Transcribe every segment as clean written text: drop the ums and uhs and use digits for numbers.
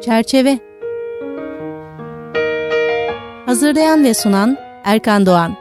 Çerçeve. Hazırlayan ve sunan Erkan Doğan.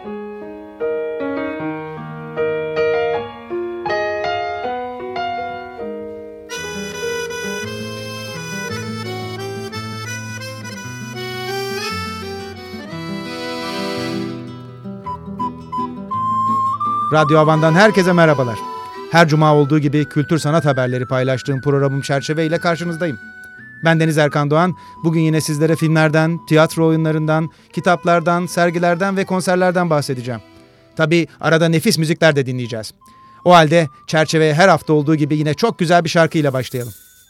Radyo Havan'dan herkese merhabalar. Her cuma olduğu gibi kültür sanat haberleri paylaştığım programım Çerçeve ile karşınızdayım. Ben Deniz Erkan Doğan. Bugün yine sizlere filmlerden, tiyatro oyunlarından, kitaplardan, sergilerden ve konserlerden bahsedeceğim. Tabii arada nefis müzikler de dinleyeceğiz. O halde Çerçeve'ye her hafta olduğu gibi yine çok güzel bir şarkıyla başlayalım.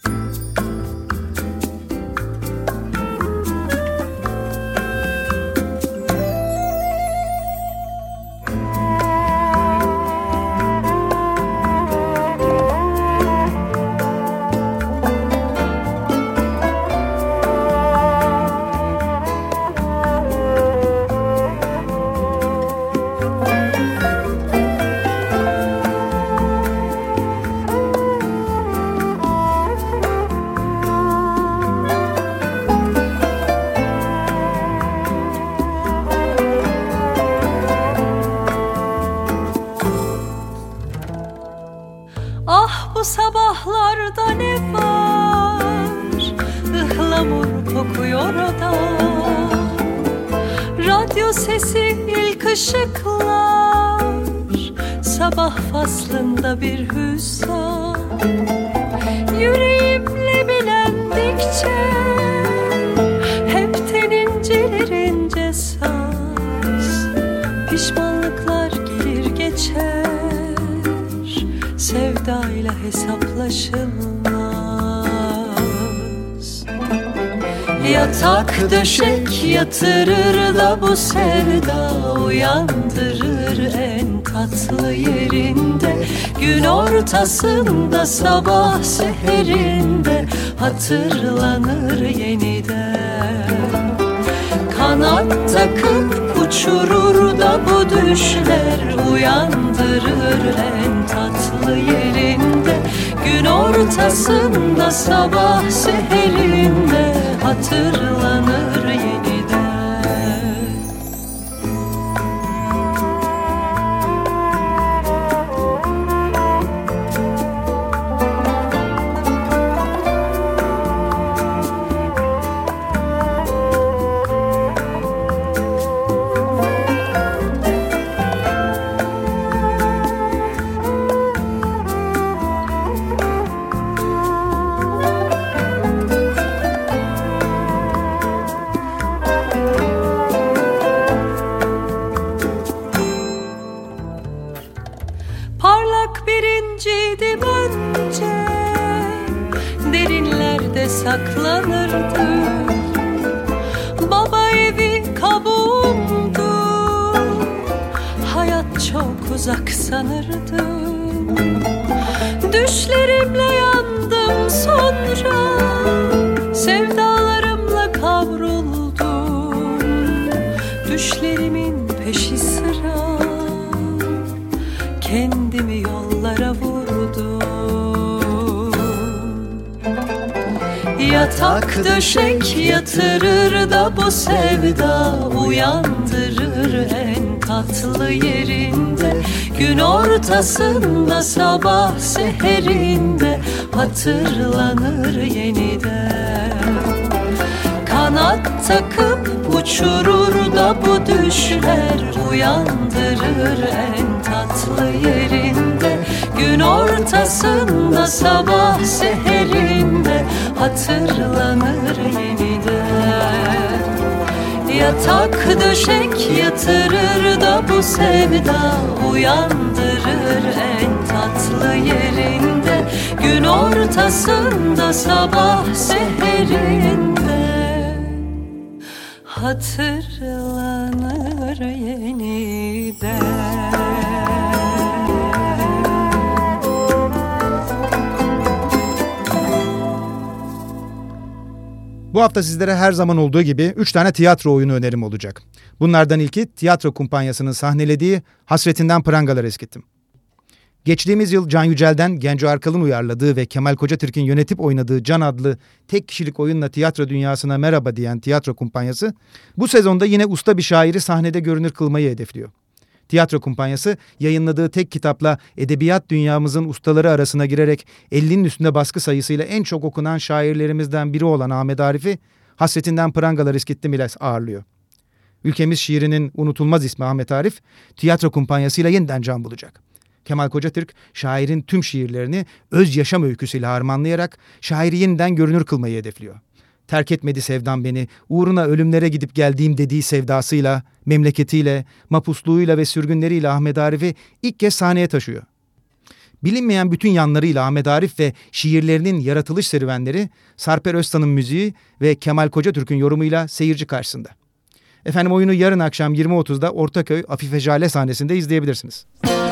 Sabahlarda ne var, ıhlamur kokuyor oda. Radyo sesi ilk ışıklar, sabah faslında bir hüzza. Yüreğimle bilendikçe, hep tenincilerince saz. Pişmanlıklar gelir geçer, sevdayla hesaplaşılmaz. Yatak döşek yatırır da bu sevda uyandırır en tatlı yerinde. Gün ortasında sabah seherinde hatırlanır yeniden. Kanat takıp uçurur da bu düşler uyandırır en tatlı yerinde. Gün ortasında sabah seherinde hatırlanır yeniden. Saklanırdı. Baba evi kabuğumdu, hayat çok uzak sanırdım. Düşlerimle yandım sonra, sevdalarımla kavruldum. Düşlerimin peşi sıra, kendimi yollara vurdum. Yatak döşek yatırır da bu sevda uyandırır en tatlı yerinde. Gün ortasında sabah seherinde hatırlanır yeniden. Kanat takıp uçurur da bu düşler uyandırır en tatlı yerinde. Gün ortasında sabah seherinde hatırlanır yeniden. Yatak döşek yatırır da bu sevda uyandırır en tatlı yerinde. Gün ortasında sabah seherinde hatırlanır yeniden. Bu hafta sizlere her zaman olduğu gibi 3 tane tiyatro oyunu önerim olacak. Bunlardan ilki tiyatro kumpanyasının sahnelediği Hasretinden Prangalar Eskittim. Geçtiğimiz yıl Can Yücel'den Genco Arkal'ın uyarladığı ve Kemal Kocatürk'ün yönetip oynadığı Can adlı tek kişilik oyunla tiyatro dünyasına merhaba diyen tiyatro kumpanyası, bu sezonda yine usta bir şairi sahnede görünür kılmayı hedefliyor. Tiyatro kumpanyası yayınladığı tek kitapla edebiyat dünyamızın ustaları arasına girerek 50'nin üstünde baskı sayısıyla en çok okunan şairlerimizden biri olan Ahmet Arif'i Hasretinden Prangalar İskittim ile ağırlıyor. Ülkemiz şiirinin unutulmaz ismi Ahmet Arif, tiyatro kumpanyasıyla yeniden can bulacak. Kemal Kocatürk, şairin tüm şiirlerini öz yaşam öyküsüyle harmanlayarak şairi yeniden görünür kılmayı hedefliyor. Terk etmedi sevdam beni, uğruna ölümlere gidip geldiğim dediği sevdasıyla, memleketiyle, mapusluğuyla ve sürgünleriyle Ahmet Arif'i ilk kez sahneye taşıyor. Bilinmeyen bütün yanlarıyla Ahmet Arif ve şiirlerinin yaratılış serüvenleri, Sarper Öztan'ın müziği ve Kemal Kocatürk'ün yorumuyla seyirci karşısında. Efendim, oyunu yarın akşam 20.30'da Ortaköy Afife Jale sahnesinde izleyebilirsiniz.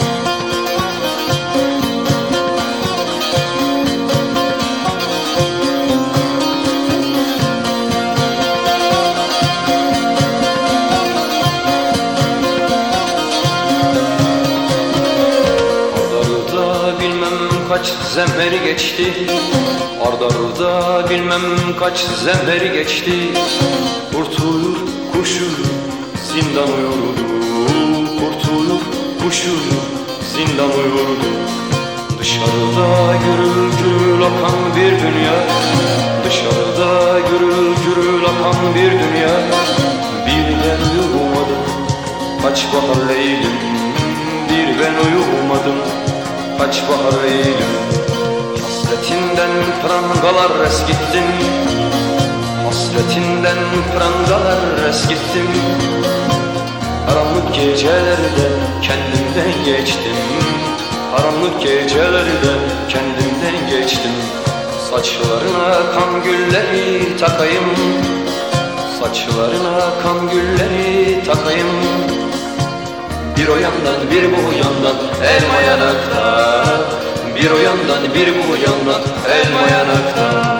Kaç zemheri geçti, ardarda bilmem kaç zemheri geçti. Kurtulur kuşu zindan uyurdu, kurtulur kuşu zindan uyurdu. Dışarıda gürül gürül akan bir dünya, dışarıda gürül gürül akan bir dünya. Bir ben uyumadım, kaç bahar leylim, bir ben uyumadım, kaç bahar eğilim. Hasretinden prangalar eskittim, hasretinden prangalar eskittim. Karanlık gecelerde kendimden geçtim, karanlık gecelerde kendimden geçtim. Saçlarına kan gülleri takayım, saçlarına kan gülleri takayım. Bir o yandan bir bu yandan elma yanakta, bir o yandan bir bu yandan elma yanakta.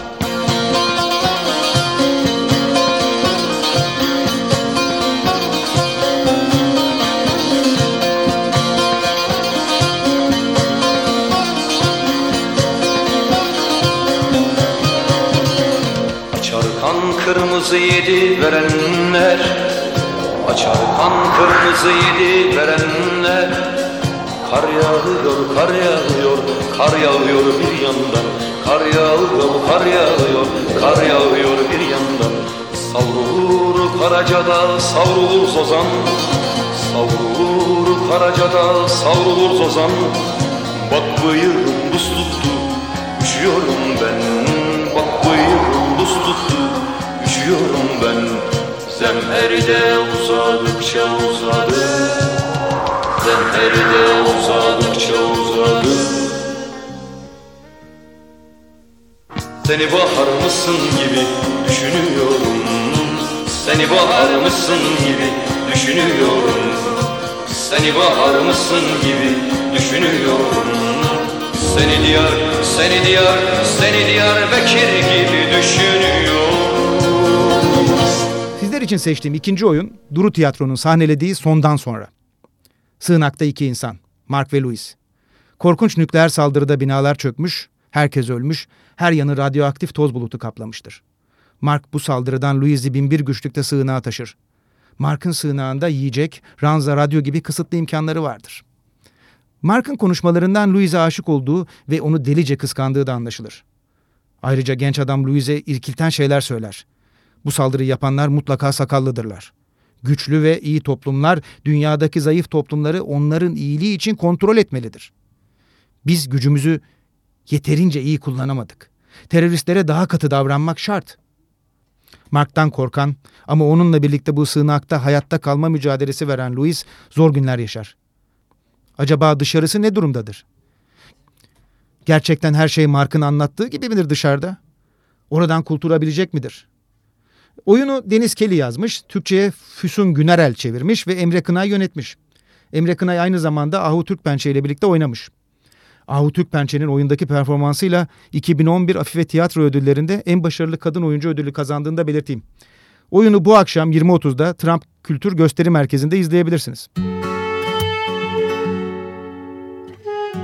Açar kan kırmızı yedi verenler, açar kan kırmızı yedi verenler. Kar yağıyor, kar yağıyor, kar yağıyor bir yandan. Kar yağıyor, kar yağıyor, kar yağıyor bir yandan. Savrulur Karaca'da, savrulur Zozan. Savrulur Karaca'da, savrulur Zozan. Bak bıyığım buz tuttu, üşüyorum ben. Bak bıyığım buz tuttu, üşüyorum ben. Zemheride uzadıkça uzadı, zemheride uzadıkça uzadı. Seni bahar mısın gibi düşünüyorum, seni bahar mısın gibi düşünüyorum. Seni bahar mısın gibi düşünüyorum. Seni diyar, seni diyar, seni Diyarbakır gibi düşünüyorum. Sizler için seçtiğim ikinci oyun, Duru Tiyatro'nun sahnelediği Sondan Sonra. Sığınakta iki insan, Mark ve Louis. Korkunç nükleer saldırıda binalar çökmüş, herkes ölmüş, her yanı radyoaktif toz bulutu kaplamıştır. Mark bu saldırıdan Louis'i binbir güçlükte sığınağa taşır. Mark'ın sığınağında yiyecek, ranza, radyo gibi kısıtlı imkanları vardır. Mark'ın konuşmalarından Louis'e aşık olduğu ve onu delice kıskandığı da anlaşılır. Ayrıca genç adam Louis'e irkilten şeyler söyler. Bu saldırıyı yapanlar mutlaka sakallıdırlar. Güçlü ve iyi toplumlar dünyadaki zayıf toplumları onların iyiliği için kontrol etmelidir. Biz gücümüzü yeterince iyi kullanamadık. Teröristlere daha katı davranmak şart. Mark'tan korkan ama onunla birlikte bu sığınakta hayatta kalma mücadelesi veren Louis zor günler yaşar. Acaba dışarısı ne durumdadır? Gerçekten her şey Mark'ın anlattığı gibi midir dışarıda? Oradan kurtulabilecek midir? Oyunu Deniz Kelly yazmış, Türkçe'ye Füsun Günerel çevirmiş ve Emre Kınay yönetmiş. Emre Kınay aynı zamanda Ahu Türkpençe ile birlikte oynamış. Ahu Türkpençe'nin oyundaki performansıyla 2011 Afife Tiyatro Ödülleri'nde en başarılı kadın oyuncu ödülü kazandığını da belirteyim. Oyunu bu akşam 20.30'da Trump Kültür Gösteri Merkezi'nde izleyebilirsiniz.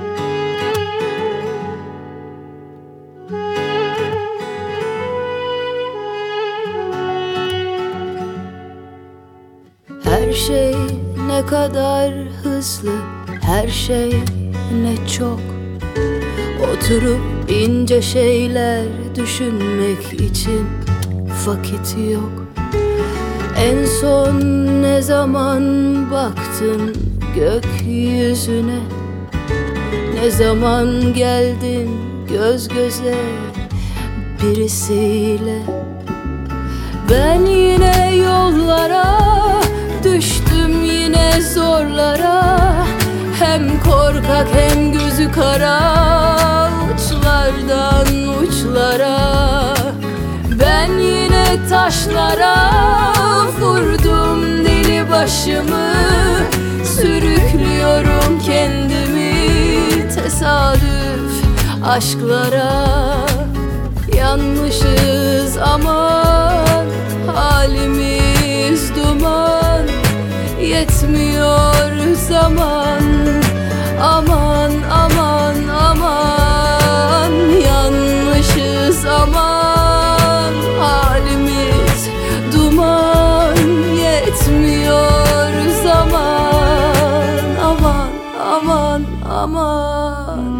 Her şey ne kadar hızlı, her şey ne çok. Oturup ince şeyler düşünmek için vakit yok. En son ne zaman baktın gökyüzüne? Ne zaman geldin göz göze birisiyle? Ben yine yollara düştüm, yine zorlara. Hem korkak hem gözü kara, uçlardan uçlara. Ben yine taşlara vurdum deli başımı. Sürüklüyorum kendimi tesadüf aşklara. Yanmışız aman, halimiz duman. Yetmiyor zaman, aman aman aman. Yanmışız aman, halimiz duman. Yetmiyor zaman, aman aman aman.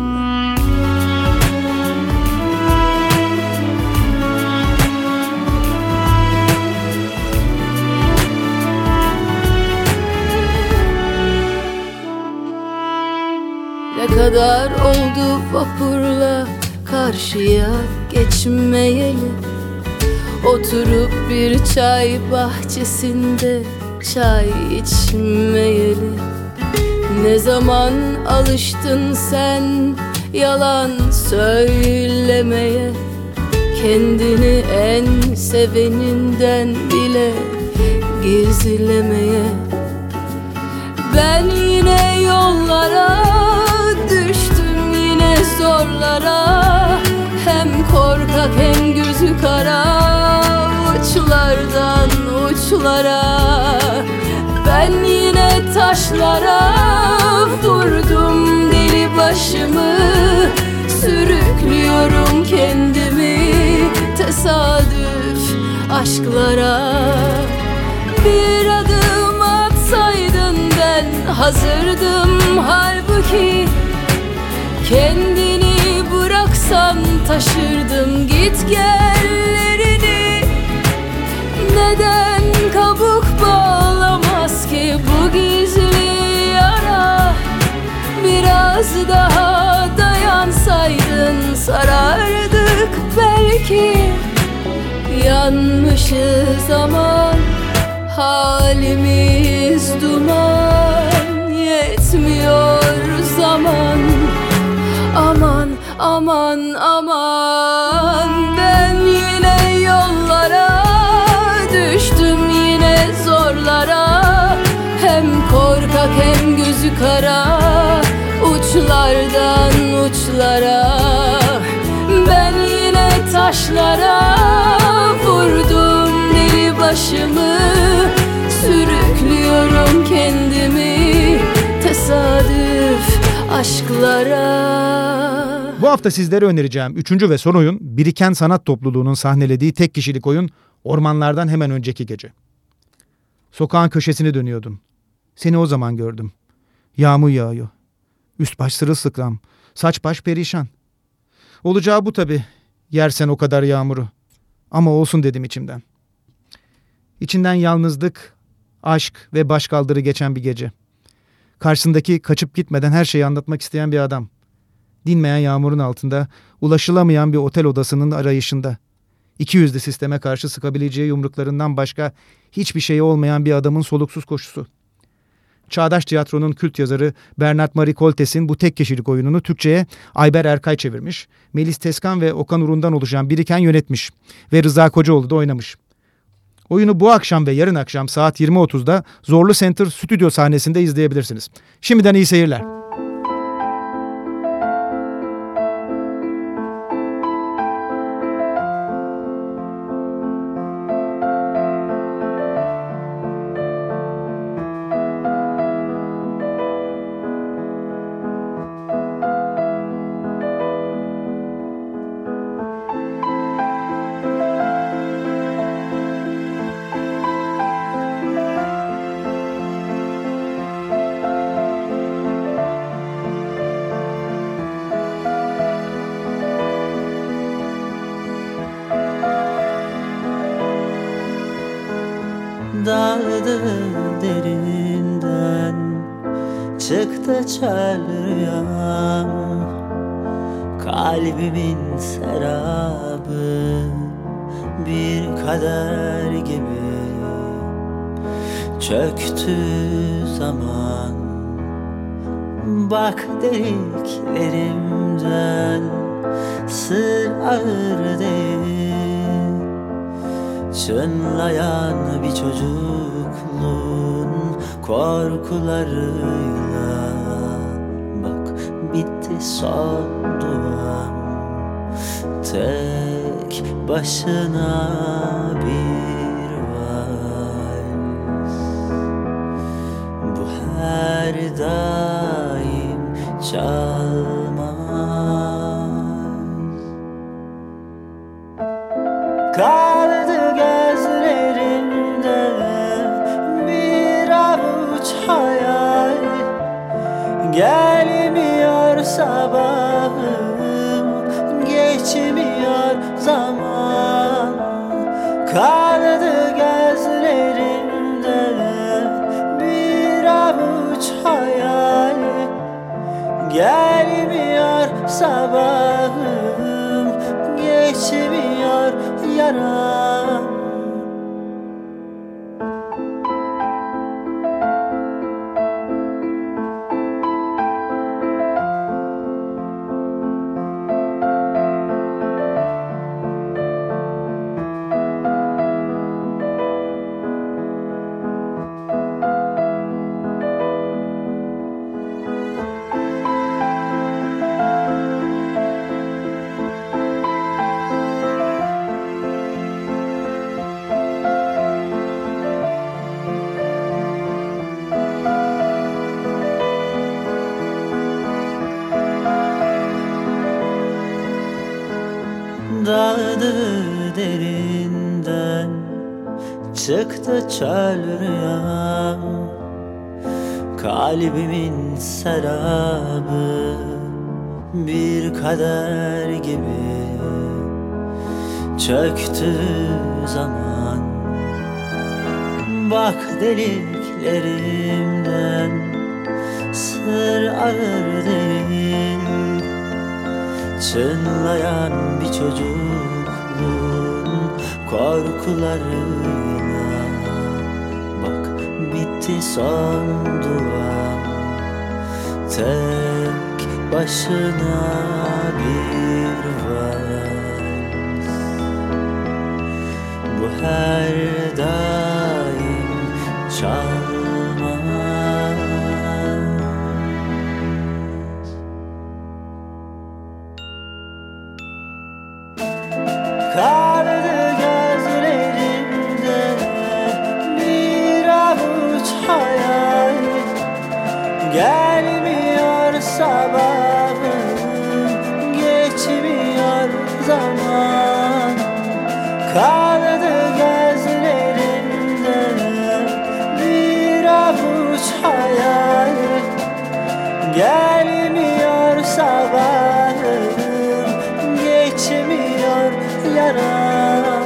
Ne kadar oldu vapurla karşıya geçmeyeli? Oturup bir çay bahçesinde çay içmeyeli. Ne zaman alıştın sen yalan söylemeye? Kendini en seveninden bile gizlemeye. Ben yine yollara düştüm, yine zorlara. Hem korkak hem gözü kara, uçlardan uçlara. Ben yine taşlara vurdum deli başımı. Sürüklüyorum kendimi tesadüf aşklara. Bir adım atsaydın ben hazırdım halbuki. Kendini bıraksan taşırdım gitgellerini. Neden kabuk bağlamaz ki bu gizli yara? Biraz daha dayansaydın sarardık belki. Yanmışız aman, halimiz duman. Yetmiyor zaman, aman aman aman. Ben yine yollara düştüm, yine zorlara. Hem korkak hem gözü kara, uçlardan uçlara. Ben yine taşlara vurdum deli başımı. Sürüklüyorum kendimi tesadüf aşklara. Bu hafta sizlere önereceğim 3. ve son oyun Biriken Sanat Topluluğu'nun sahnelediği tek kişilik oyun Ormanlardan Hemen Önceki Gece. Sokağın köşesini dönüyordum. Seni o zaman gördüm. Yağmur yağıyor. Üst baş sırılsıklam, saç baş perişan. Olacağı bu tabii, yersen o kadar yağmuru. Ama olsun dedim içimden. İçinden yalnızlık, aşk ve başkaldırı geçen bir gece. Karşısındaki kaçıp gitmeden her şeyi anlatmak isteyen bir adam. Dinmeyen yağmurun altında, ulaşılamayan bir otel odasının arayışında. 200'lü sisteme karşı sıkabileceği yumruklarından başka hiçbir şeyi olmayan bir adamın soluksuz koşusu. Çağdaş tiyatronun kült yazarı Bernard Marie Coltes'in bu tek kişilik oyununu Türkçe'ye Ayber Erkay çevirmiş, Melis Teskan ve Okan Urun'dan oluşan Biriken yönetmiş ve Rıza Kocaoğlu da oynamış. Oyunu bu akşam ve yarın akşam saat 20.30'da Zorlu Center stüdyo sahnesinde izleyebilirsiniz. Şimdiden iyi seyirler. Dağdı derinden, çıktı çöl rüyam. Kalbimin serabı bir kader gibi çöktü zaman. Bak deliklerimden sır ağır değil, çınlayan bir çocukluğun korkularıyla. Bak bitti son duam, tek başına bir vals. Bu her daim çalmaz. Kaldı gözlerimde bir avuç hayal. Gelmiyor sabahım, geçmiyor zaman. Kaldı gözlerimde bir avuç hayal. Gelmiyor sabahım, geçmiyor yaram. Dağdı derinden, çıktı çöl rüyam. Kalbimin serabı bir kader gibi çöktü zaman. Bak deliklerimden sır ağır değil, çınlayan bir çocukluğun korkularıyla. Bak bitti son duam, tek başına bir vals. Bu her daim çalmaz. Kaldı gözlerimde bir avuç hayal. Gelmiyor sabahım, geçmiyor zaman. Kaldı gözlerimde bir avuç hayal. Gelmiyor sabahım, geçmiyor yaram.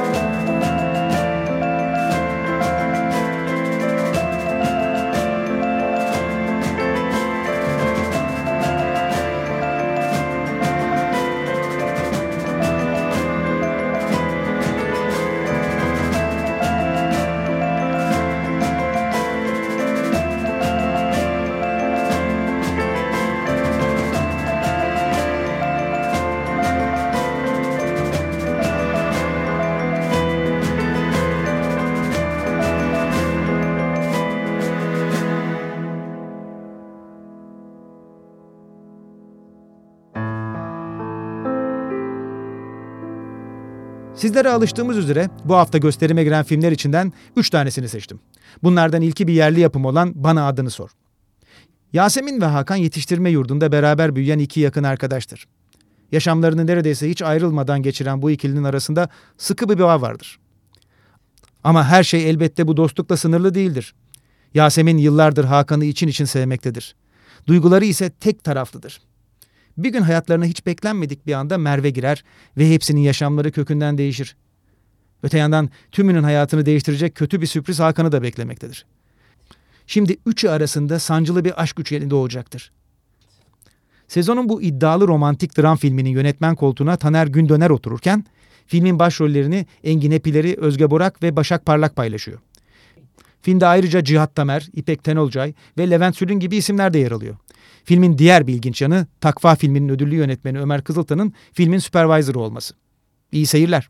Sizlere alıştığımız üzere bu hafta gösterime giren filmler içinden 3 tanesini seçtim. Bunlardan ilki bir yerli yapım olan Bana Adını Sor. Yasemin ve Hakan yetiştirme yurdunda beraber büyüyen iki yakın arkadaştır. Yaşamlarını neredeyse hiç ayrılmadan geçiren bu ikilinin arasında sıkı bir bağ vardır. Ama her şey elbette bu dostlukla sınırlı değildir. Yasemin yıllardır Hakan'ı için için sevmektedir. Duyguları ise tek taraflıdır. Bir gün hayatlarına hiç beklenmedik bir anda Merve girer ve hepsinin yaşamları kökünden değişir. Öte yandan tümünün hayatını değiştirecek kötü bir sürpriz Hakan'ı da beklemektedir. Şimdi üçü arasında sancılı bir aşk üçgeni doğacaktır. Sezonun bu iddialı romantik dram filminin yönetmen koltuğuna Taner Gündöner otururken, filmin başrollerini Engin Epileri, Özge Borak ve Başak Parlak paylaşıyor. Filmde ayrıca Cihat Tamer, İpek Tenolcay ve Levent Sülün gibi isimler de yer alıyor. Filmin diğer bir ilginç yanı, Takva filminin ödüllü yönetmeni Ömer Kızıltan'ın filmin supervisor'ı olması. İyi seyirler.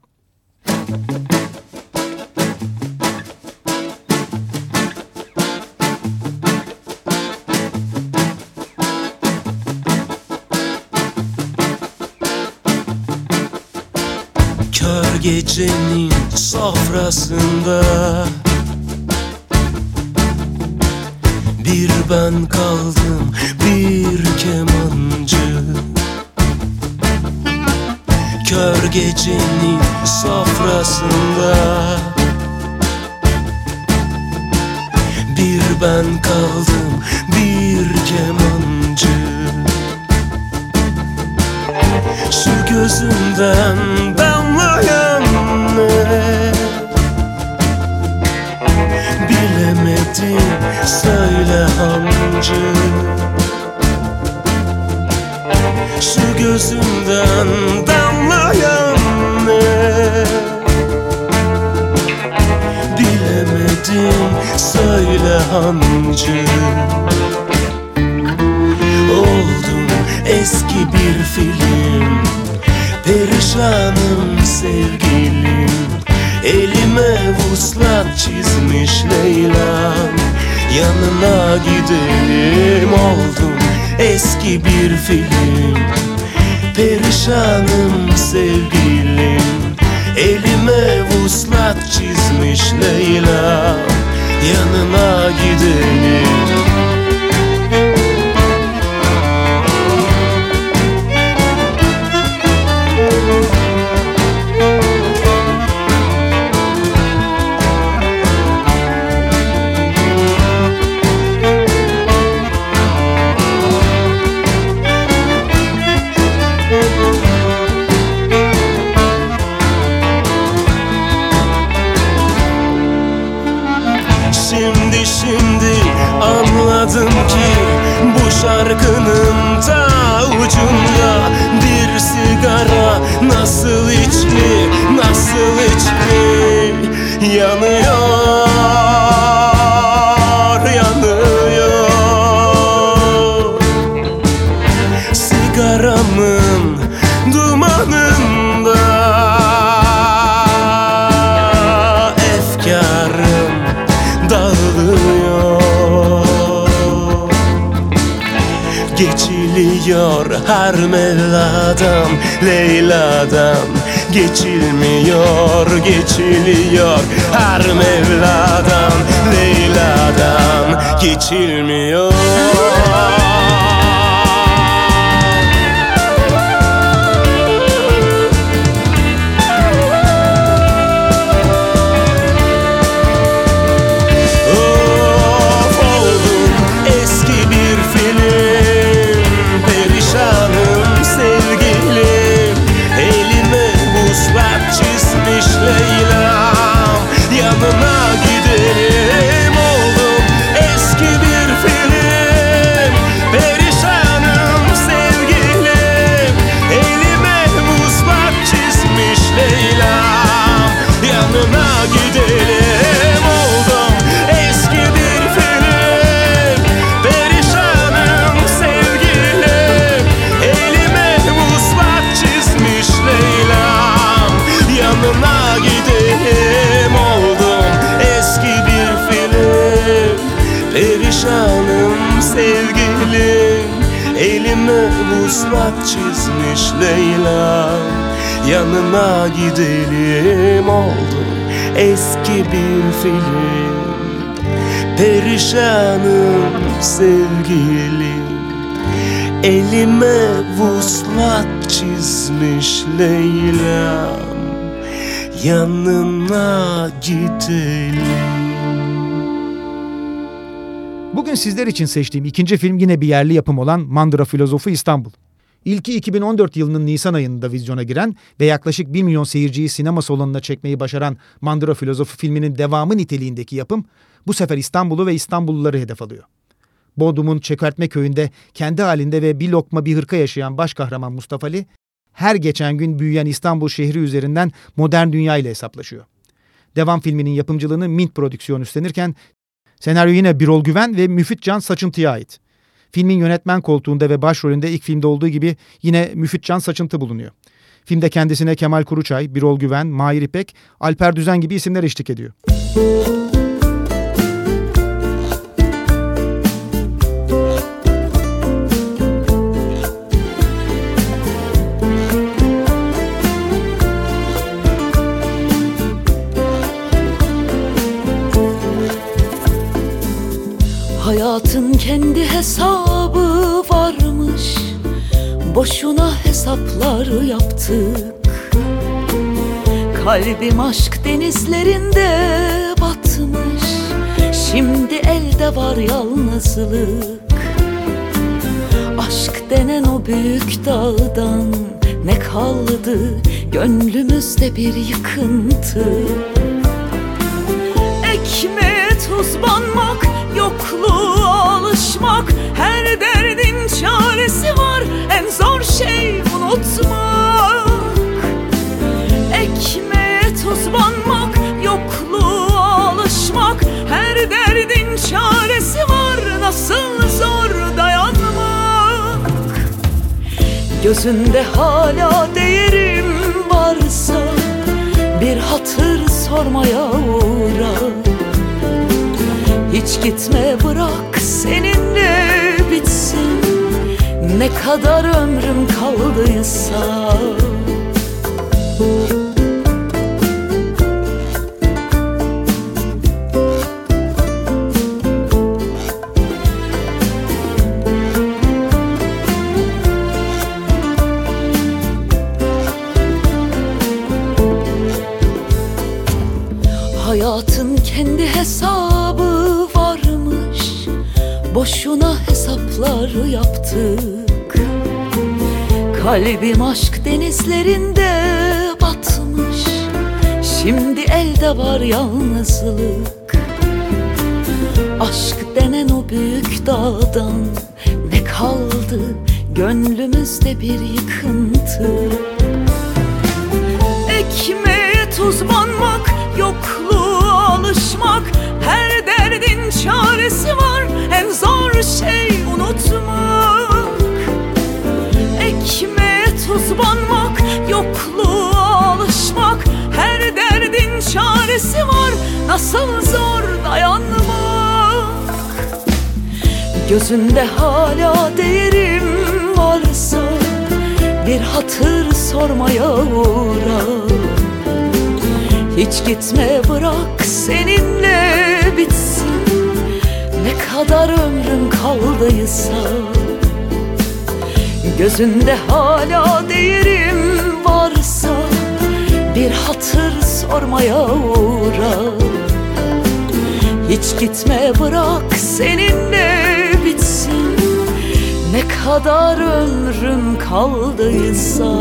Kör gecenin sofrasında bir ben kaldım, bir kemancı. Kör gecenin sofrasında bir ben kaldım, bir kemancı. Şu gözümden damlayan ne? Bilemedim, söyle hancı. Şu gözümden damlayan ne? Bilemedim, söyle hancı. Oldum eski bir film, perişanım sevgilim. Elime vuslat çizmiş Leyla'm, yanına gidelim. Oldum eski bir film, perişanım sevgilim. Elime vuslat çizmiş Leyla'm, yanına gidelim. Şimdi anladım ki bu şarkının ta ucunda bir sigara nasıl içli, nasıl içli yanıyor, yanıyor. Sigaramın dumanında efkarım dağılıyor. Geçiliyor her Mevla'dan, Leyla'dan. Geçilmiyor, geçiliyor her Mevla'dan, Leyla'dan. Geçilmiyor. Leyla'm, yanına gidelim. Oldum eski bir film, perişanım sevgilim. Elime vuslat çizmiş Leyla'm, yanına gidelim. Oldum eski bir film, perişanım sevgilim. Elime vuslat çizmiş Leyla'm, yanına gidelim. Oldum eski bir film, perişanım sevgilim. Elime vuslat çizmiş Leyla'm, yanına gidelim. Oldum eski bir film, perişanım sevgilim. Elime vuslat çizmiş Leyla'm, yanına gidelim. Bugün sizler için seçtiğim ikinci film yine bir yerli yapım olan Mandıra Filozofu İstanbul. İlki 2014 yılının Nisan ayında vizyona giren ve yaklaşık 1 milyon seyirciyi sinema salonuna çekmeyi başaran Mandıra Filozofu filminin devamı niteliğindeki yapım bu sefer İstanbul'u ve İstanbulluları hedef alıyor. Bodrum'un Çökertme köyünde kendi halinde ve bir lokma bir hırka yaşayan baş kahraman Mustafa Ali, her geçen gün büyüyen İstanbul şehri üzerinden modern dünya ile hesaplaşıyor. Devam filminin yapımcılığını Mint Prodüksiyon üstlenirken senaryo yine Birol Güven ve Müfit Can Saçıntı'ya ait. Filmin yönetmen koltuğunda ve başrolünde ilk filmde olduğu gibi yine Müfit Can Saçıntı bulunuyor. Filmde kendisine Kemal Kuruçay, Birol Güven, Mahir İpek, Alper Düzen gibi isimler eşlik ediyor. Hayatın kendi hesabı varmış, boşuna hesaplar yaptık. Kalbim aşk denizlerinde batmış, şimdi elde var yalnızlık. Aşk denen o büyük dağdan ne kaldı, gönlümüzde bir yıkıntı. Ekmeğe tuz banmak, yokluğa alışmak, her derdin çaresi var, en zor şey unutmak. Ekmeğe tuz banmak, yokluğa alışmak, her derdin çaresi var, nasıl zor dayanmak. Gözünde hala değerim varsa, bir hatır sormaya uğra. Hiç gitme, bırak seninle bitsin, ne kadar ömrüm kaldıysa. Hayatın kendi hesabı varmış, boşuna hesaplar yaptık. Kalbim aşk denizlerinde batmış, şimdi elde var yalnızlık. Aşk denen o büyük dağdan ne kaldı, gönlümüzde bir yıkıntı. Ekmeğe tuz banmak, yokluğa alışmak, her derdin çaresi var, en zor şey unutmak. Ekmeğe tuz banmak, yokluğa alışmak, her derdin çaresi var, nasıl zor dayanmak. Gözünde hala değerim varsa, bir hatır sormaya uğra. Hiç gitme, bırak seninle bitsin, ne kadar ömrüm kaldıysa. Gözünde hala değerim varsa, bir hatır sormaya uğra. Hiç gitme, bırak seninle bitsin, ne kadar ömrüm kaldıysa.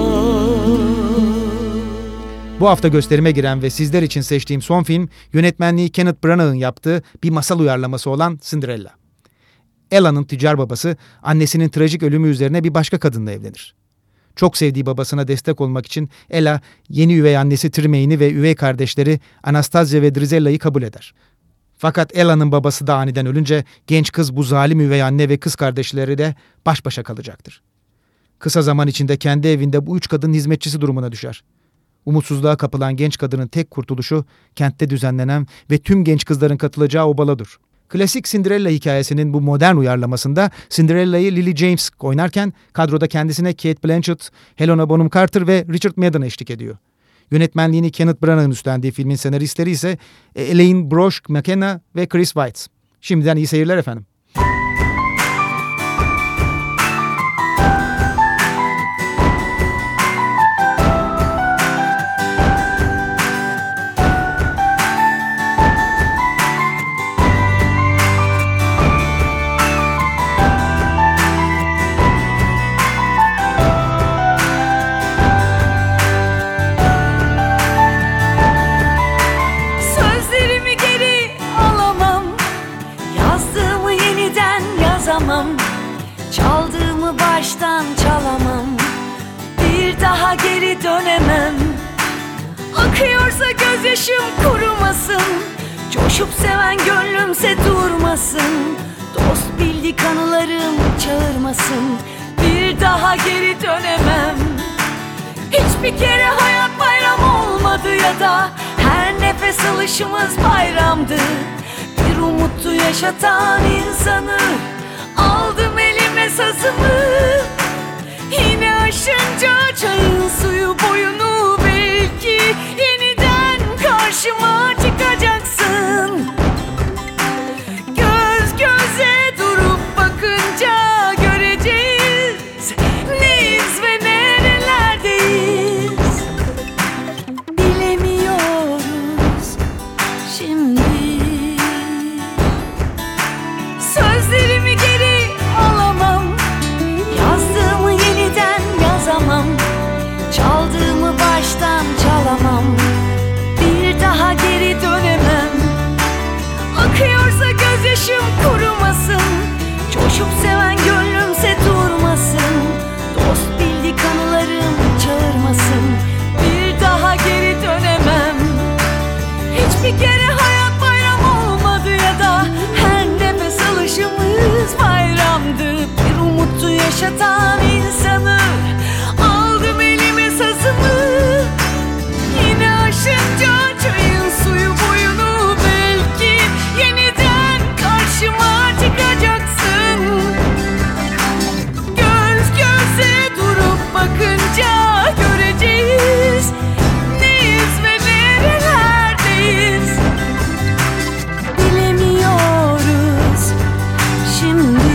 Bu hafta gösterime giren ve sizler için seçtiğim son film, yönetmenliği Kenneth Branagh'ın yaptığı bir masal uyarlaması olan Cinderella. Ella'nın tüccar babası annesinin trajik ölümü üzerine bir başka kadınla evlenir. Çok sevdiği babasına destek olmak için Ella, yeni üvey annesi Trymaine'i ve üvey kardeşleri Anastasia ve Drizella'yı kabul eder. Fakat Ella'nın babası da aniden ölünce genç kız bu zalim üvey anne ve kız kardeşleri de baş başa kalacaktır. Kısa zaman içinde kendi evinde bu 3 kadın hizmetçisi durumuna düşer. Umutsuzluğa kapılan genç kadının tek kurtuluşu kentte düzenlenen ve tüm genç kızların katılacağı o balodur. Klasik Cinderella hikayesinin bu modern uyarlamasında Cinderella'yı Lily James oynarken kadroda kendisine Cate Blanchett, Helena Bonham Carter ve Richard Madden eşlik ediyor. Yönetmenliğini Kenneth Branagh'ın üstlendiği filmin senaristleri ise Elaine Brosh McKenna ve Chris Weitz. Şimdiden iyi seyirler efendim. yazamam, çaldığımı baştan çalamam, bir daha geri dönemem. Akıyorsa gözyaşım kurumasın, coşup seven gönlümse durmasın. Dost bildik anılarım çağırmasın, bir daha geri dönemem. Hiçbir kere hayat bayram olmadı ya da her nefes alışımız bayramdı. Bir umuttu yaşatan insanı, aldım elime sazımı. Yine aşınca çayın suyu boyunu, belki yeniden karşıma çıkacaksın. Göz göze durup bakınca göreceğiz neyiz ve nerelerdeyiz. Bilemiyoruz şimdi. Sözlerimi geri alamam, yazdığımı yeniden yazamam, çaldığımı baştan çalamam, bir daha geri dönemem. Akıyorsa gözyaşım kurumasın, coşup seven gönlümse durmasın. Dost bildik anılarım çağırmasın, bir daha geri dönemem. Hiçbir kere hayat bayram olmadı ya da her nefes alışımız bayramdı. Bir umuttu yaşatan insanı, aldım elime sazımı. Yine aşınca çayın suyu boyunu, belki yeniden karşıma çıkacaksın. Göz göze durup bakınca göreceğiz neyiz ve nerelerdeyiz. Bilemiyoruz şimdi.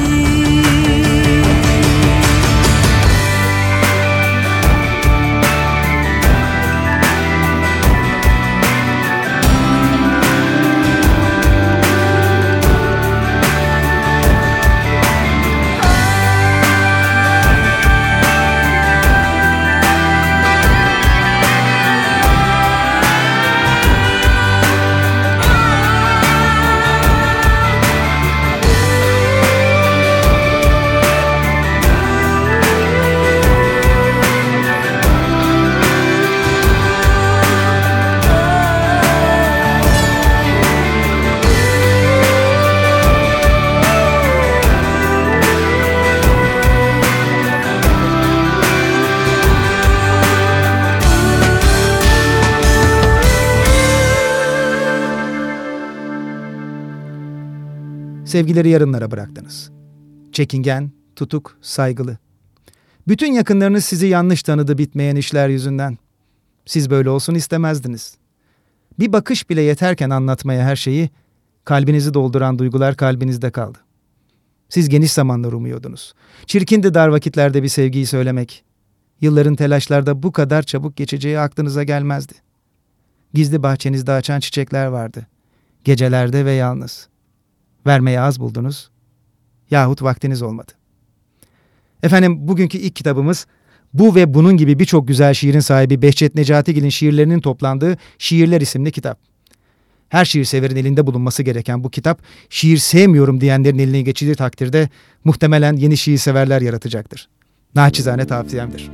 Sevgileri yarınlara bıraktınız. Çekingen, tutuk, saygılı. Bütün yakınlarınız sizi yanlış tanıdı bitmeyen işler yüzünden. Siz böyle olsun istemezdiniz. Bir bakış bile yeterken anlatmaya her şeyi, kalbinizi dolduran duygular kalbinizde kaldı. Siz geniş zamanlar umuyordunuz. Çirkindi dar vakitlerde bir sevgiyi söylemek. Yılların telaşlarda bu kadar çabuk geçeceği aklınıza gelmezdi. Gizli bahçenizde açan çiçekler vardı. Gecelerde ve yalnız. Vermeye az buldunuz yahut vaktiniz olmadı. Efendim, bugünkü ilk kitabımız bu ve bunun gibi birçok güzel şiirin sahibi Behçet Necatigil'in şiirlerinin toplandığı Şiirler isimli kitap. Her şiir severin elinde bulunması gereken bu kitap, şiir sevmiyorum diyenlerin eline geçildiği takdirde muhtemelen yeni şiir severler yaratacaktır. Naçizane tavsiyemdir.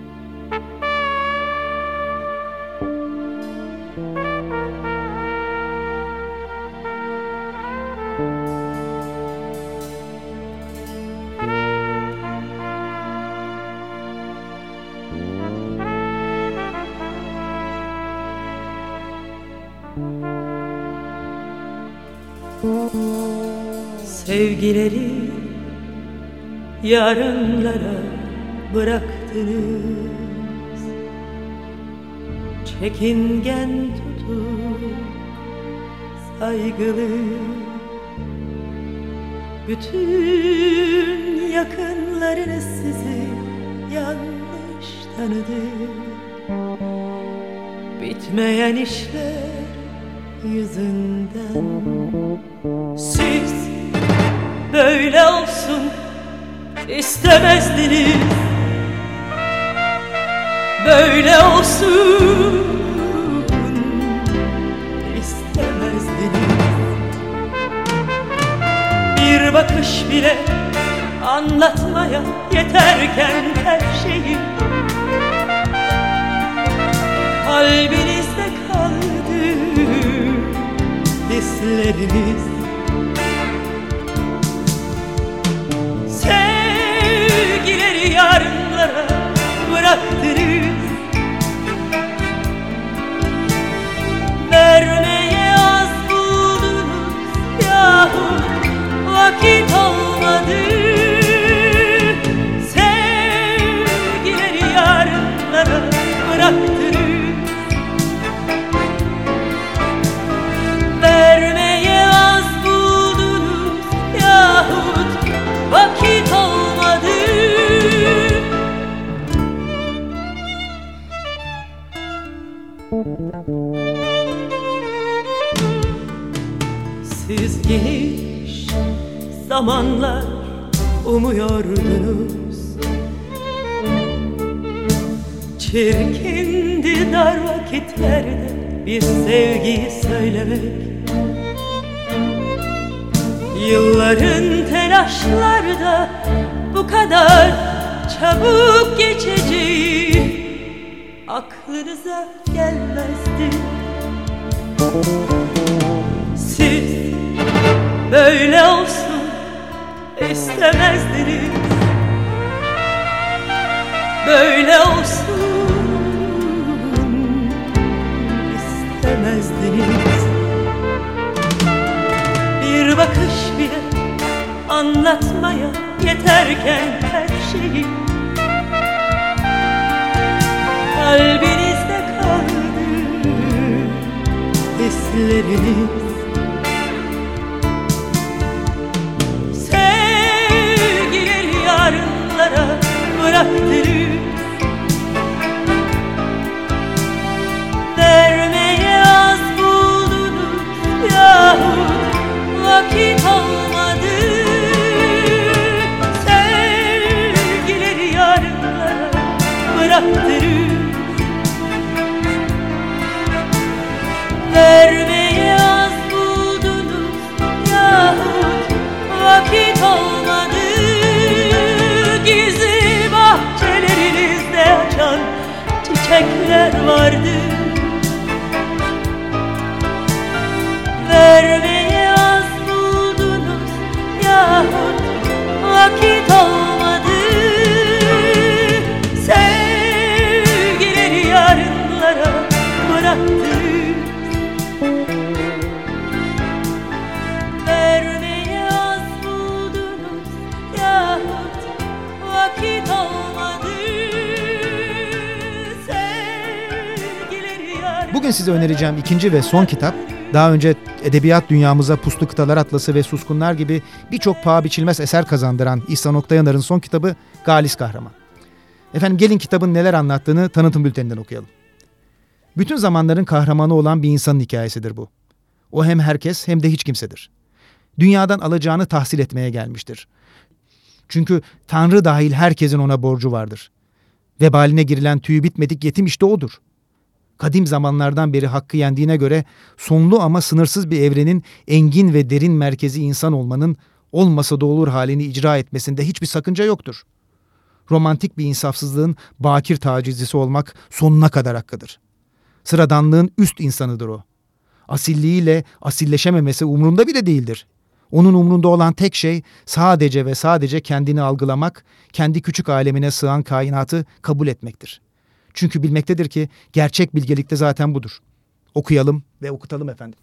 Sevgileri yarınlara bıraktınız. Çekingen tutup saygılı, bütün yakınlarınız sizi yanlış tanıdı. Bitmeyen işler yüzünden. Siz böyle olsun istemezdiniz, böyle olsun istemezdiniz. Bir bakış bile Anlatmaya yeterken her şeyi kalbinizde kaldı hisleriniz. Sevgileri yarınlara bıraktınız. Vermeye az buldunuz yahut vakit olmadı. Sevgileri yarınlara bıraktınız. Vermeye az buldunuz yahut vakit olmadı. Siz geniş zamanlar umuyordunuz. Çirkindi dar vakitlerde bir sevgiyi söylemek. Yılların telaşları da bu kadar çabuk geçeceği aklınıza gelmezdi. Siz böyle olsun istemezdiniz. Böyle olsun istemezdiniz. Bir bakış bile anlatmaya yeterken her şeyi kalbinizde kaldı hisleriniz. Sevgileri yarınlara bıraktınız. Vermeye az buldunuz yahut vakit olmadı. Sevgileri yarınlara bıraktınız. Vermeye az buldunuz yahut vakit olmadı. Gizli bahçelerinizde açan çiçekler vardı. Vermeye az buldunuz yahut vakit olmadı. Sevgileri yarınlara bıraktınız. Vermeye az buldunuz yahut vakit olmadı. Sevgileri yarınlara. Bugün size önereceğim ikinci ve son kitap, daha önce edebiyat dünyamıza Puslu Kıtalar Atlası ve Suskunlar gibi birçok paha biçilmez eser kazandıran İhsan Oktayanar'ın son kitabı Galis Kahraman. Efendim gelin kitabın neler anlattığını tanıtım bülteninden okuyalım. Bütün zamanların kahramanı olan bir insanın hikayesidir bu. O hem herkes hem de hiç kimsedir. Dünyadan alacağını tahsil etmeye gelmiştir. Çünkü Tanrı dahil herkesin ona borcu vardır. Vebaline girilen tüyü bitmedik yetim işte odur. Kadim zamanlardan beri hakkı yendiğine göre sonlu ama sınırsız bir evrenin engin ve derin merkezi insan olmanın olmasa da olur halini icra etmesinde hiçbir sakınca yoktur. Romantik bir insafsızlığın bakir tacizcisi olmak sonuna kadar hakkıdır. Sıradanlığın üst insanıdır o. Asilliğiyle asilleşememesi umrunda bile değildir. Onun umrunda olan tek şey sadece ve sadece kendini algılamak, kendi küçük alemine sığan kainatı kabul etmektir. Çünkü bilmektedir ki gerçek bilgelikte zaten budur. Okuyalım ve okutalım efendim.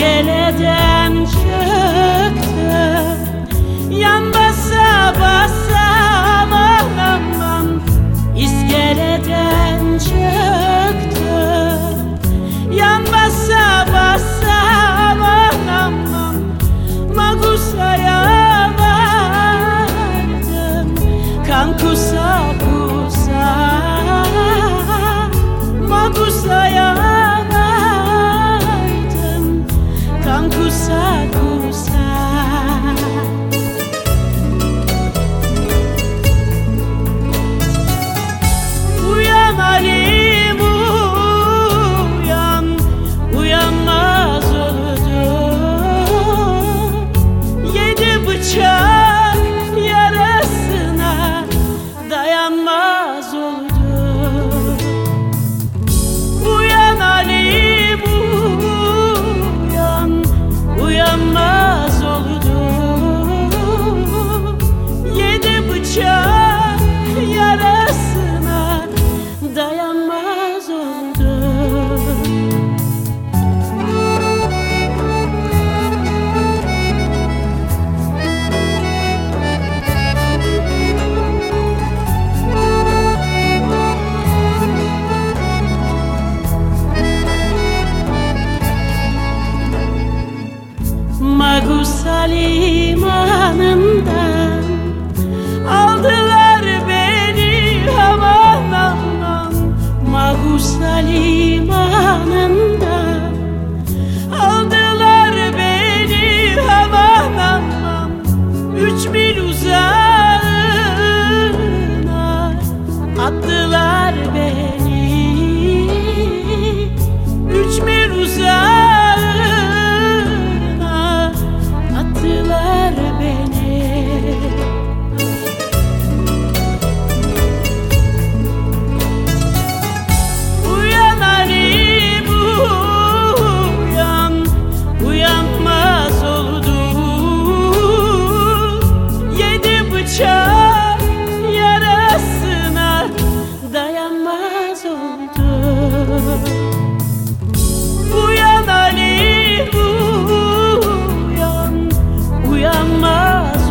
İskeleden çıktım, yan basa basa aman aman. İskeleden çıktım, yan basa basa aman aman. Magusa'ya vardım, kan kusa kusa. Magusa'ya vardım, kan kusa kusa. Uyan Halim uyan, uyanmaz oldum. Yedi bıçak yarasına dayanmaz oldum. Uyan Halim uyan, uyanmaz oldum. Yedi bıçak yarasına dayanmaz oldum. Magusa limanından aldılar beni aman aman. Magusa limanından aldılar beni aman aman. 3 mil uzağına attılar beni. 3 mil uzağına attılar beni. Uyan Halim uyan, uyanmaz oldum. Yedi bıçak yarasına dayanmaz oldum. Uyan Halim uyan, uyanmaz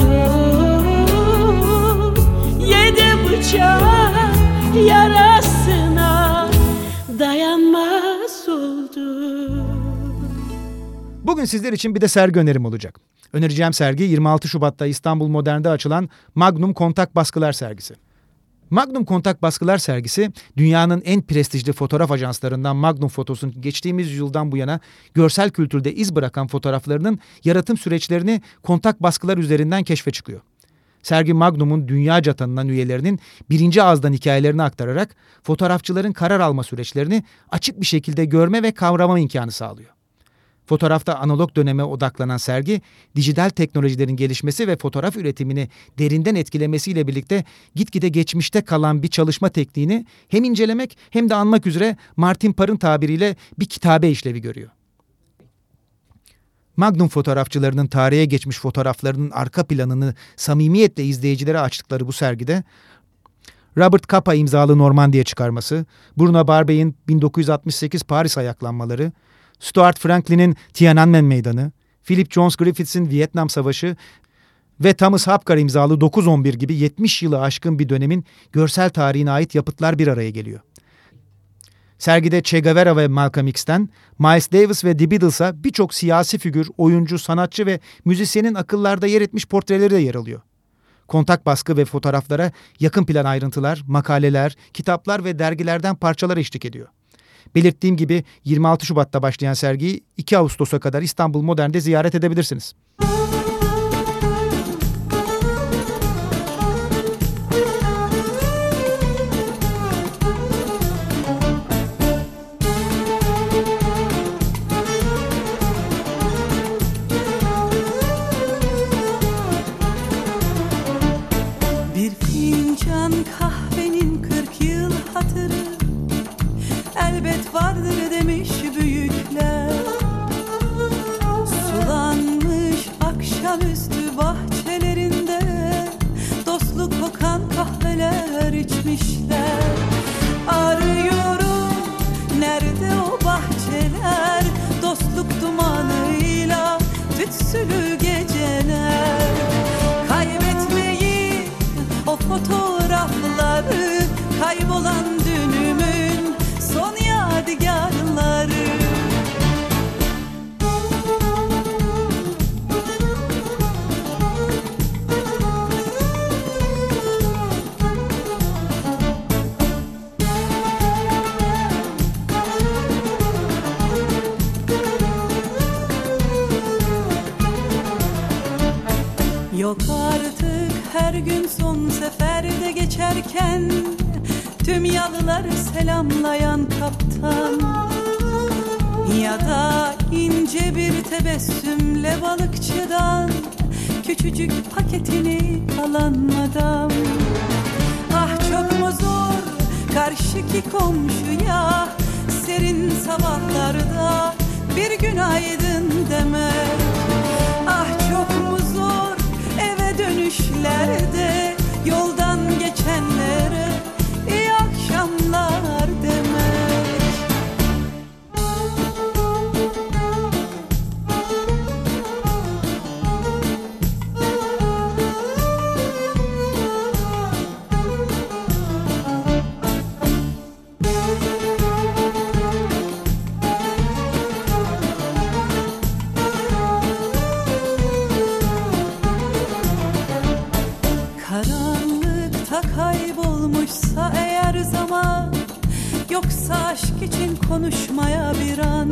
oldum. Yedi bıçak yarasına dayanmaz oldum. Bugün sizler için bir de sergi önerim olacak. Önereceğim sergi 26 Şubat'ta İstanbul Modern'de açılan Magnum Kontak Baskılar sergisi. Magnum Kontak Baskılar sergisi, dünyanın en prestijli fotoğraf ajanslarından Magnum Photos'un geçtiğimiz yüzyıldan bu yana görsel kültürde iz bırakan fotoğraflarının yaratım süreçlerini kontak baskılar üzerinden keşfe çıkıyor. Sergi Magnum'un dünyaca tanınan üyelerinin birinci ağızdan hikayelerini aktararak fotoğrafçıların karar alma süreçlerini açık bir şekilde görme ve kavrama imkanı sağlıyor. Fotoğrafta analog döneme odaklanan sergi, dijital teknolojilerin gelişmesi ve fotoğraf üretimini derinden etkilemesiyle birlikte gitgide geçmişte kalan bir çalışma tekniğini hem incelemek hem de anmak üzere Martin Parr'ın tabiriyle bir kitabe işlevi görüyor. Magnum fotoğrafçılarının tarihe geçmiş fotoğraflarının arka planını samimiyetle izleyicilere açtıkları bu sergide, Robert Capa imzalı Normandiya çıkarması, Bruno Barbey'in 1968 Paris ayaklanmaları, Stuart Franklin'in Tiananmen Meydanı, Philip Jones Griffiths'in Vietnam Savaşı ve Thomas Hapgar imzalı 9-11 gibi 70 yılı aşkın bir dönemin görsel tarihine ait yapıtlar bir araya geliyor. Sergide Che Guevara ve Malcolm X'ten Miles Davis ve The Beatles'a birçok siyasi figür, oyuncu, sanatçı ve müzisyenin akıllarda yer etmiş portreleri de yer alıyor. Kontak baskı ve fotoğraflara yakın plan ayrıntılar, makaleler, kitaplar ve dergilerden parçalar eşlik ediyor. Belirttiğim gibi 26 Şubat'ta başlayan sergiyi 2 Ağustos'a kadar İstanbul Modern'de ziyaret edebilirsiniz. Bir fincan kahvenin 40 yıl hatırı elbet vardır demiş büyükler. Sulanmış akşamüstü bahçelerinde dostluk kokan kahveler içmişler. Arıyorum nerede o bahçeler, dostluk dumanı tütsülü geceler. Kaybetmeyin o fotoğrafları, kaybolan dünümün son yadigarları. Yok artık her gün son seferde geçerken tüm yalıları selamlayan kaptan, ya da ince bir tebessümle balıkçıdan küçücük paketini alan adam. Ah çok mu zor karşıki komşuya serin sabahlarda bir günaydın demek. Ah çok mu zor eve dönüşlerde yoldan geçenlere iyi akşamlar demek. Karanlıkta kaybolmuşsa eğer zaman, yoksa aşk için konuşmaya bir an.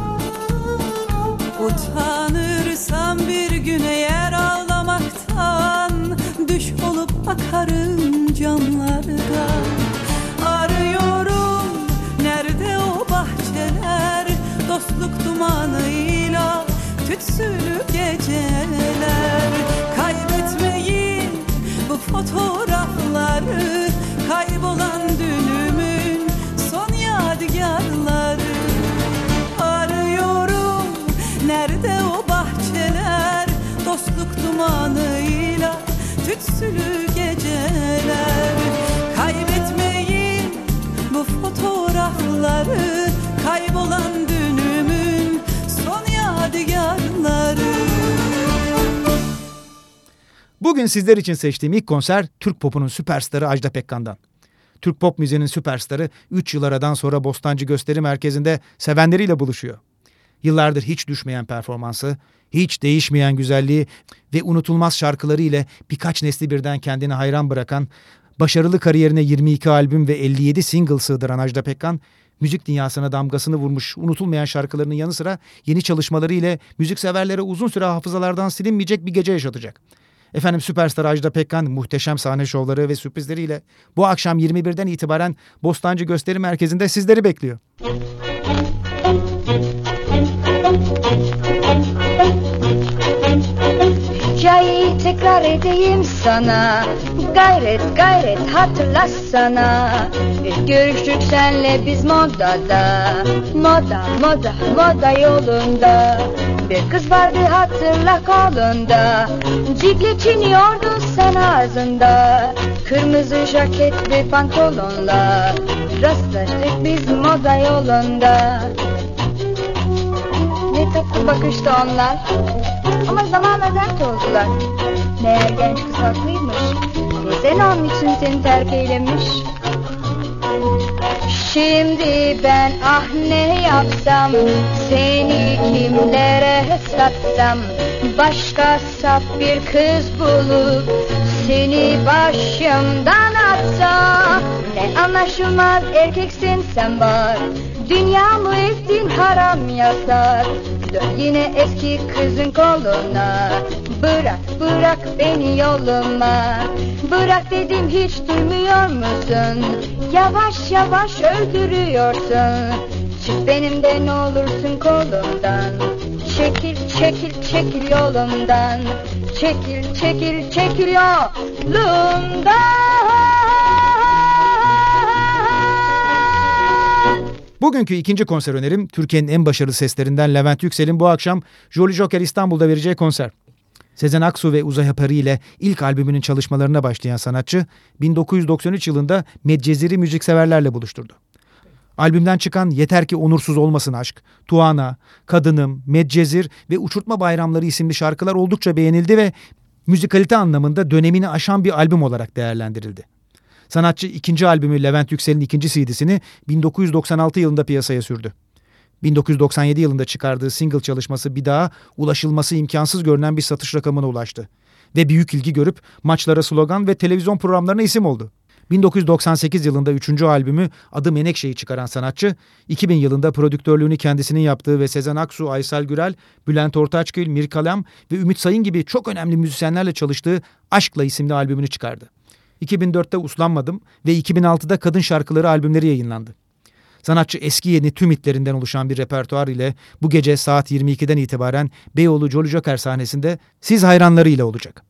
Utanırsam bir gün eğer ağlamaktan, düş olup akarım camlardan. Arıyorum nerede o bahçeler, dostluk dumanıyla tütsülü geceler. Kaybetmeyin bu fotoğrafları, kaybolan dünümün son yadigarları. Arıyorum nerede o bahçeler, dostluk dumanıyla tütsülü geceler. Kaybetmeyin bu fotoğrafları, kaybolan dünümün son yadigarları. Bugün sizler için seçtiğim ilk konser Türk popunun süperstarı Ajda Pekkan'dan. Türk pop müziğinin süperstarı 3 yıl aradan sonra Bostancı Gösteri Merkezi'nde sevenleriyle buluşuyor. Yıllardır hiç düşmeyen performansı, hiç değişmeyen güzelliği ve unutulmaz şarkıları ile birkaç nesli birden kendini hayran bırakan, başarılı kariyerine 22 albüm ve 57 single sığdıran Ajda Pekkan, müzik dünyasına damgasını vurmuş unutulmayan şarkılarının yanı sıra yeni çalışmaları ile müzikseverlere uzun süre hafızalardan silinmeyecek bir gece yaşatacak. Efendim süperstar Ajda Pekkan muhteşem sahne şovları ve sürprizleriyle bu akşam 21'den itibaren Bostancı Gösteri Merkezi'nde sizleri bekliyor. Hikayeyi tekrar edeyim sana, gayret gayret hatırlasana. Görüştük senle biz modada, moda yolunda. Bir kız vardı hatırla kolunda, cikletiniyordu sen ağzında. Kırmızı ceketli pantolonla rastlaştık biz moda yolunda. Ne tatlı bakıştı onlar, ama zamanla dert oldular. Meğer genç kız haklıymış, sen onun için seni terk eylemiş. Şimdi ben ah ne yapsam, seni kimlere satsam. Başka saf bir kız bulup seni başımdan atsam. Ne anlaşılmaz erkeksin sen var, dünyamı ettin haram yasak. Dön yine eski kızın koluna, bırak beni yoluma. Bırak dedim hiç duymuyor musun? Yavaş yavaş öldürüyorsun. Çık benim de ne olursun kolumdan. Çekil yolumdan. Çekil yolumdan. Bugünkü ikinci konser önerim Türkiye'nin en başarılı seslerinden Levent Yüksel'in bu akşam Jolly Joker İstanbul'da vereceği konser. Sezen Aksu ve Uzay Aparı ile ilk albümünün çalışmalarına başlayan sanatçı 1993 yılında Medcezir'i müzikseverlerle buluşturdu. Albümden çıkan Yeter Ki Onursuz Olmasın Aşk, Tuana, Kadınım, Medcezir ve Uçurtma Bayramları isimli şarkılar oldukça beğenildi ve müzikalite anlamında dönemini aşan bir albüm olarak değerlendirildi. Sanatçı ikinci albümü Levent Yüksel'in ikinci CD'sini 1996 yılında piyasaya sürdü. 1997 yılında çıkardığı single çalışması Bir Daha ulaşılması imkansız görünen bir satış rakamına ulaştı. Ve büyük ilgi görüp maçlara slogan ve televizyon programlarına isim oldu. 1998 yılında 3. albümü Adı Menekşe'yi çıkaran sanatçı, 2000 yılında prodüktörlüğünü kendisinin yaptığı ve Sezen Aksu, Aysel Gürel, Bülent Ortaçgil, Mirkalem ve Ümit Sayın gibi çok önemli müzisyenlerle çalıştığı Aşkla isimli albümünü çıkardı. 2004'te Uslanmadım ve 2006'da Kadın Şarkıları albümleri yayınlandı. Sanatçı eski yeni tüm hitlerinden oluşan bir repertuar ile bu gece saat 22'den itibaren Beyoğlu Jolly Joker sahnesinde siz hayranları ile olacak.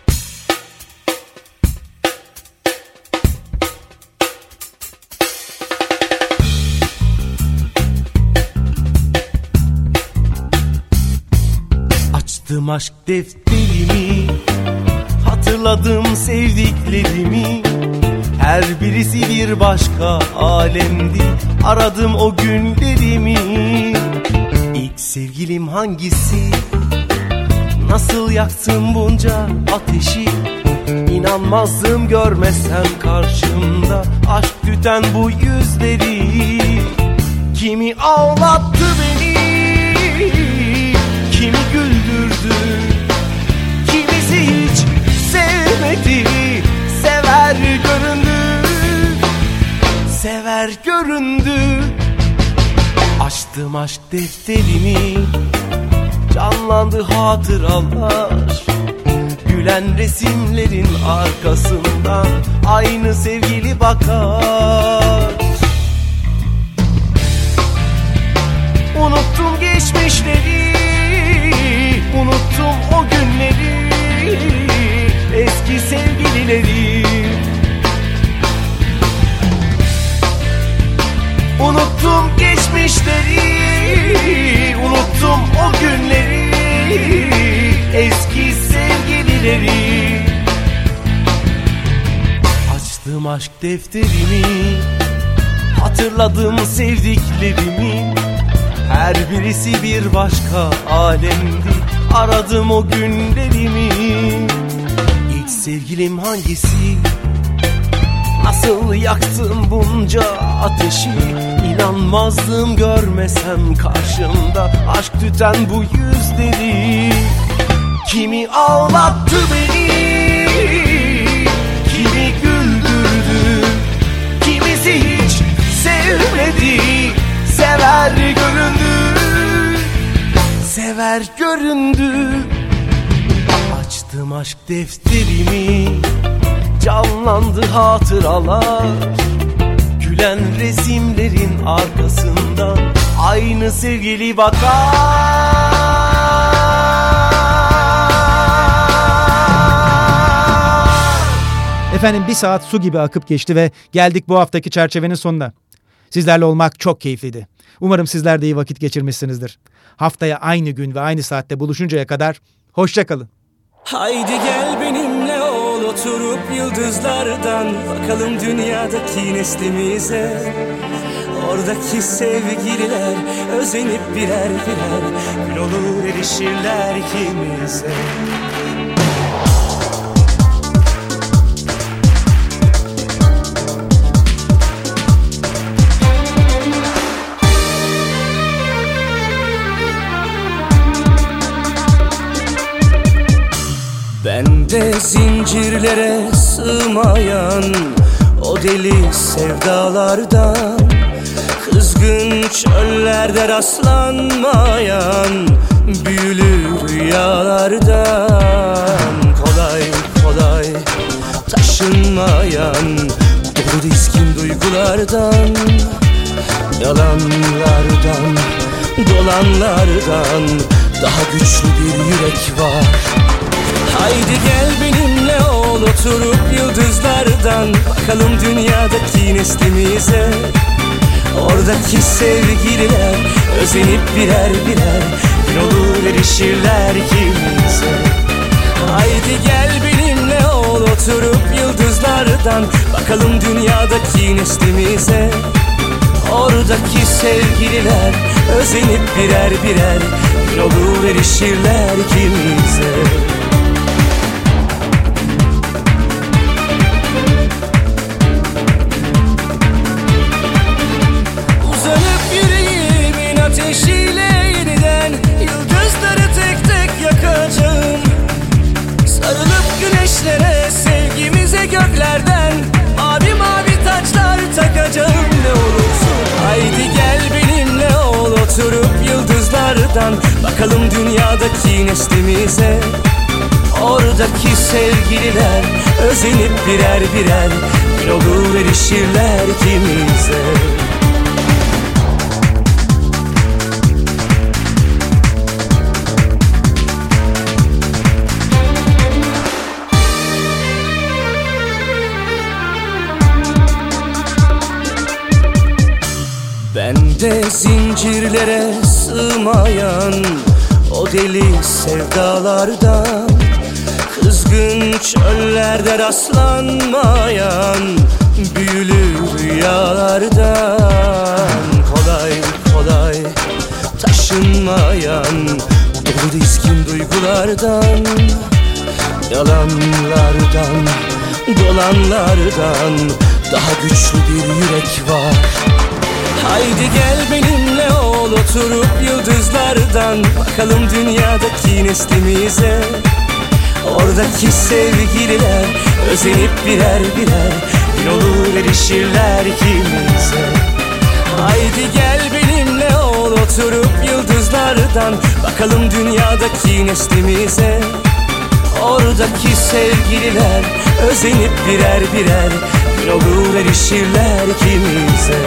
Açtım aşk defterimi, hatırladım sevdiklerimi. Her birisi bir başka alemdi, aradım o günlerimi. İlk sevgilim hangisi? Nasıl yaktım bunca ateşi? İnanmazdım görmesem karşımda aşk tüten bu yüzleri. Kimi ağlattı beni, kimi güldürdü, kimisi hiç sevmedi. Sever göründü, sever göründü. Açtım aşk defterimi, canlandı hatıralar. Gülen resimlerin arkasından aynı sevgili bakar. Unuttum geçmişleri, unuttum o günleri, eski sevgilileri. Unuttum geçmişleri, unuttum o günleri, eski sevgilileri. Açtım aşk defterimi, hatırladım sevdiklerimi. Her birisi bir başka alemdi, aradım o günlerimi. İlk sevgilim hangisi? Nasıl yaktım bunca ateşi? İnanmazdım görmesem karşımda aşk tüten bu yüzleri. Kimi ağlattı beni, kimi güldürdü, kimisi hiç sevmedi. Sever göründü, sever göründü. Açtım aşk defterimi, canlandı hatıralar. Gülen resimlerin arkasından aynı sevgili bakar. Efendim bir saat su gibi akıp geçti ve geldik bu haftaki çerçevenin sonuna. Sizlerle olmak çok keyifliydi. Umarım sizler de iyi vakit geçirmişsinizdir. Haftaya aynı gün ve aynı saatte buluşuncaya kadar hoşça kalın. Haydi gel benimle ol, oturup yıldızlardan bakalım dünyadaki neslimize. Oradaki sevgililer özenip birer birer gün olur erişirler ikimize. Bende zincirlere sığmayan o deli sevdalardan, kızgın çöllerde rastlanmayan büyülü rüyalardan, kolay kolay taşınmayan dolu dizgin duygulardan, yalanlardan, dolanlardan daha güçlü bir yürek var. Haydi gel benimle ol, oturup yıldızlardan bakalım dünyadaki neslimize. Oradaki sevgililer özenip birer birer gün olur erişirler ikimize. Haydi gel benimle ol, oturup yıldızlardan bakalım dünyadaki neslimize. Oradaki sevgililer özenip birer birer gün olur erişirler ikimize. Uzanıp yüreğimin ateşiyle yeniden yıldızları tek tek yakacağım. Sarılıp güneşlere sevgimize göklerden mavi mavi taçlar takacağım. Ne olursun haydi gel benimle ol, oturup yıldızlardan bakalım dünyadaki neslimize. Oradaki sevgililer özenip birer birer gün olur erişirler ikimize. Bende zincirlere sığmayan o deli sevdalardan, kızgın çöllerde rastlanmayan büyülü rüyalardan, kolay kolay taşınmayan dolu dizgin duygulardan, yalanlardan, dolanlardan daha güçlü bir yürek var. Haydi gel benimle ol, oturup yıldızlardan bakalım dünyadaki neslimize. Oradaki sevgililer özenip birer birer gün olur erişirler ikimize. Haydi gel benimle ol, oturup yıldızlardan bakalım dünyadaki neslimize. Oradaki sevgililer özenip birer birer gün olur erişirler ikimize.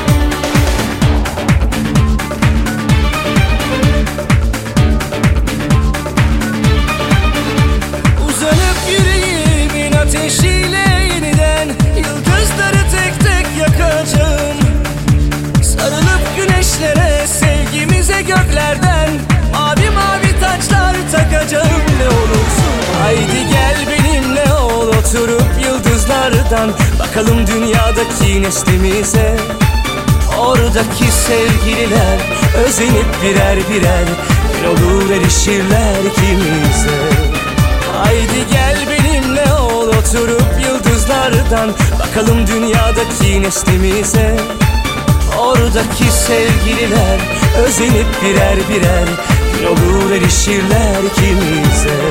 Ateşiyle yeniden yıldızları tek tek yakacağım. Sarılıp güneşlere sevgimize göklerden mavi mavi taçlar takacağım. Ne olursun haydi gel benimle ol, oturup yıldızlardan bakalım dünyadaki neslimize. Oradaki sevgililer özenip birer birer gün olur erişirler ikimize. Haydi gel benimle ol, oturup yıldızlardan bakalım dünyadaki neslimize. Oradaki sevgililer özenip birer birer gün olur erişirler ikimize.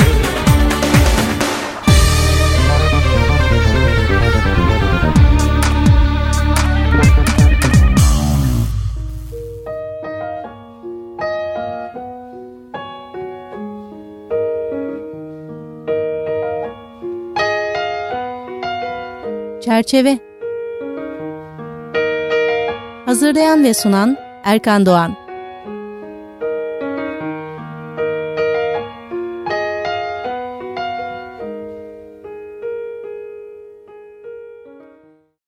Çerçeve. Hazırlayan ve sunan Erkan Doğan.